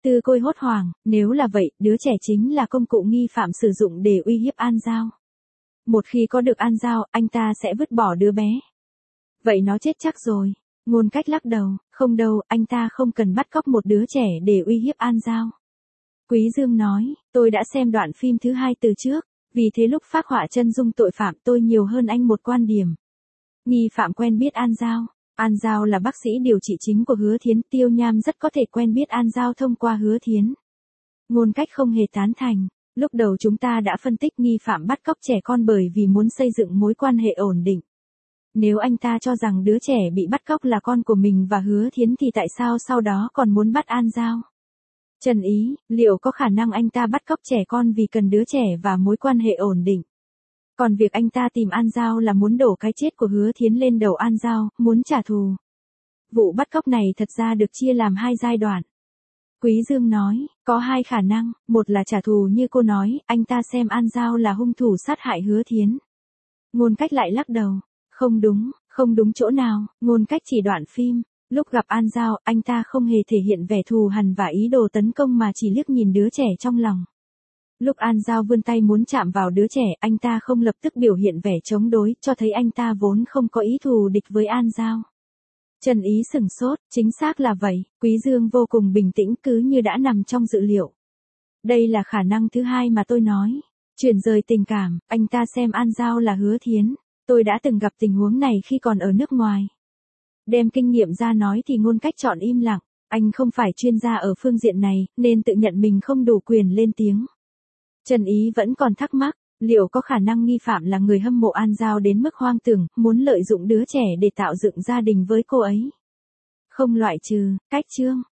Speaker 1: Tư Côi hốt hoảng, nếu là vậy, đứa trẻ chính là công cụ nghi phạm sử dụng để uy hiếp An Giao. Một khi có được An Giao, anh ta sẽ vứt bỏ đứa bé. Vậy nó chết chắc rồi. Ngôn Cách lắc đầu, không đâu, anh ta không cần bắt cóc một đứa trẻ để uy hiếp An Giao. Quý Dương nói, tôi đã xem đoạn phim thứ hai từ trước, vì thế lúc phác họa chân dung tội phạm tôi nhiều hơn anh một quan điểm. Nghi phạm quen biết An Giao. An Giao là bác sĩ điều trị chính của Hứa Thiến, Tiêu Nham rất có thể quen biết An Giao thông qua Hứa Thiến. Ngôn Cách không hề tán thành. Lúc đầu chúng ta đã phân tích nghi phạm bắt cóc trẻ con bởi vì muốn xây dựng mối quan hệ ổn định. Nếu anh ta cho rằng đứa trẻ bị bắt cóc là con của mình và Hứa Thiến thì tại sao sau đó còn muốn bắt An Giao? Trần Ý, liệu có khả năng anh ta bắt cóc trẻ con vì cần đứa trẻ và mối quan hệ ổn định? Còn việc anh ta tìm An Giao là muốn đổ cái chết của Hứa Thiến lên đầu An Giao, muốn trả thù. Vụ bắt cóc này thật ra được chia làm hai giai đoạn. Quý Dương nói, có hai khả năng, một là trả thù như cô nói, anh ta xem An Giao là hung thủ sát hại Hứa Thiến. Ngôn Cách lại lắc đầu, không đúng, không đúng chỗ nào, Ngôn Cách chỉ đoạn phim. Lúc gặp An Giao, anh ta không hề thể hiện vẻ thù hằn và ý đồ tấn công mà chỉ liếc nhìn đứa trẻ trong lòng. Lúc An Giao vươn tay muốn chạm vào đứa trẻ, anh ta không lập tức biểu hiện vẻ chống đối, cho thấy anh ta vốn không có ý thù địch với An Giao. Trần Ý sửng sốt, chính xác là vậy, Quý Dương vô cùng bình tĩnh cứ như đã nằm trong dự liệu. Đây là khả năng thứ hai mà tôi nói. Chuyển rời tình cảm, anh ta xem An Giao là Hứa Thiến. Tôi đã từng gặp tình huống này khi còn ở nước ngoài. Đem kinh nghiệm ra nói thì Ngôn Cách chọn im lặng, anh không phải chuyên gia ở phương diện này, nên tự nhận mình không đủ quyền lên tiếng. Trần Ý vẫn còn thắc mắc, liệu có khả năng nghi phạm là người hâm mộ An Giao đến mức hoang tưởng, muốn lợi dụng đứa trẻ để tạo dựng gia đình với cô ấy? Không loại trừ. Cách chương